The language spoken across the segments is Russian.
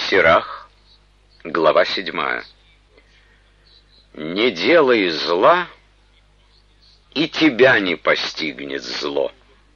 Сирах, глава 7. Не делай зла, и тебя не постигнет зло.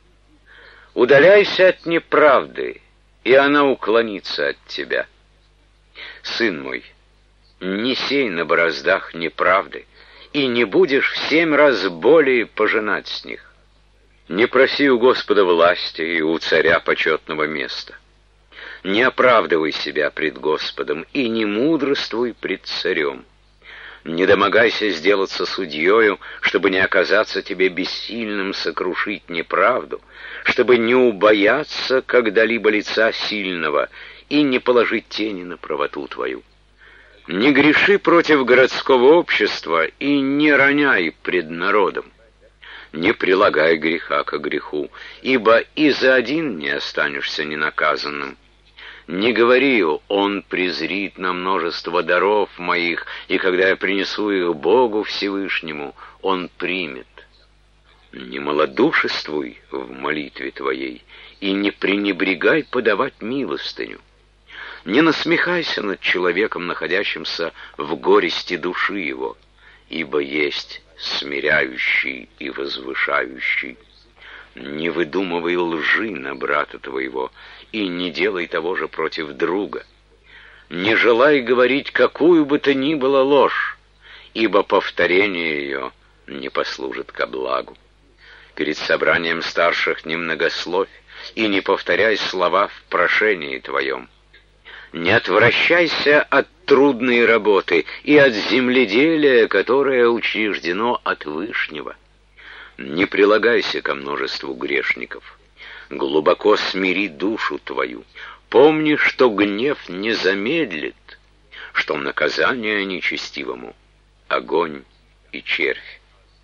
Удаляйся от неправды, и она уклонится от тебя. Сын мой, не сей на бороздах неправды, и не будешь в 7 раз более пожинать с них. Не проси у Господа власти и у царя почетного места. Не оправдывай себя пред Господом и не мудрствуй пред царем. Не домогайся сделаться судьею, чтобы не оказаться тебе бессильным сокрушить неправду, чтобы не убояться когда-либо лица сильного и не положить тени на правоту твою. Не греши против городского общества и не роняй пред народом. Не прилагай греха ко греху, ибо и за один не останешься ненаказанным. Не говори: «Он презрит на множество даров моих, и когда я принесу их Богу Всевышнему, Он примет». Не малодушествуй в молитве твоей, и не пренебрегай подавать милостыню. Не насмехайся над человеком, находящимся в горести души его, ибо есть смиряющий и возвышающий. Не выдумывай лжи на брата твоего, и не делай того же против друга. Не желай говорить какую бы то ни было ложь, ибо повторение ее не послужит ко благу. Перед собранием старших не многословь, и не повторяй слова в прошении твоем. Не отвращайся от трудной работы и от земледелия, которое учреждено от Вышнего. Не прилагайся ко множеству грешников. Глубоко смири душу твою. Помни, что гнев не замедлит, что наказание нечестивому — огонь и червь.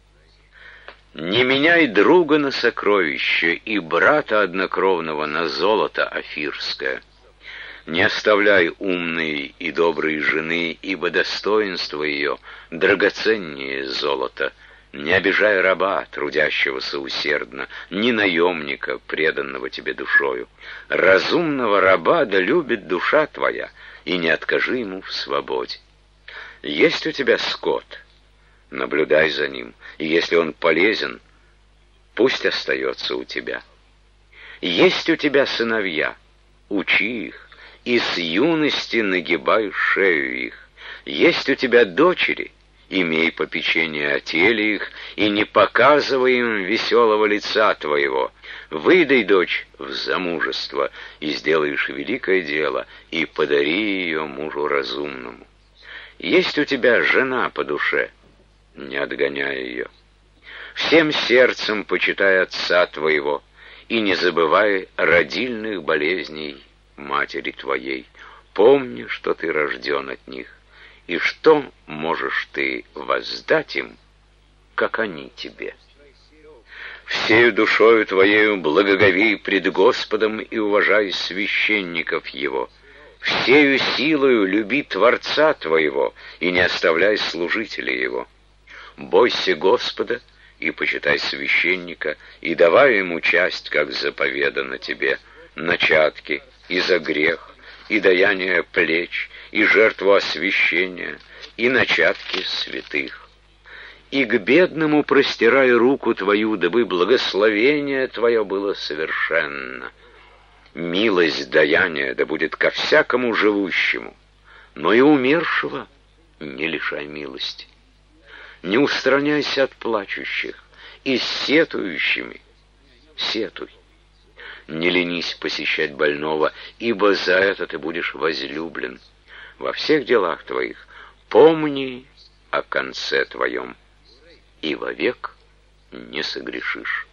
Не меняй друга на сокровище и брата однокровного на золото афирское. Не оставляй умной и доброй жены, ибо достоинство ее драгоценнее золота. Не обижай раба, трудящегося усердно, ни наемника, преданного тебе душою. Разумного раба да любит душа твоя, и не откажи ему в свободе. Есть у тебя скот, наблюдай за ним, и если он полезен, пусть остается у тебя. Есть у тебя сыновья, учи их, и с юности нагибай шею их. Есть у тебя дочери, имей попечение о теле их, и не показывай им веселого лица твоего. Выдай дочь в замужество, и сделаешь великое дело, и подари ее мужу разумному. Есть у тебя жена по душе, не отгоняй ее. Всем сердцем почитай отца твоего, и не забывай родильных болезней матери твоей. Помни, что ты рожден от них, и что можешь ты воздать им, как они тебе. Всею душою твоею благоговей пред Господом и уважай священников Его. Всею силою люби Творца твоего и не оставляй служителей Его. Бойся Господа и почитай священника, и давай ему часть, как заповедано тебе, начатки и за грех, и даяние плеч, и жертву освящения, и начатки святых. И к бедному простирай руку твою, дабы благословение твое было совершенно. Милость даяния да будет ко всякому живущему, но и умершего не лишай милости. Не устраняйся от плачущих, и с сетующими сетуй. Не ленись посещать больного, ибо за это ты будешь возлюблен. Во всех делах твоих помни о конце твоем, и вовек не согрешишь.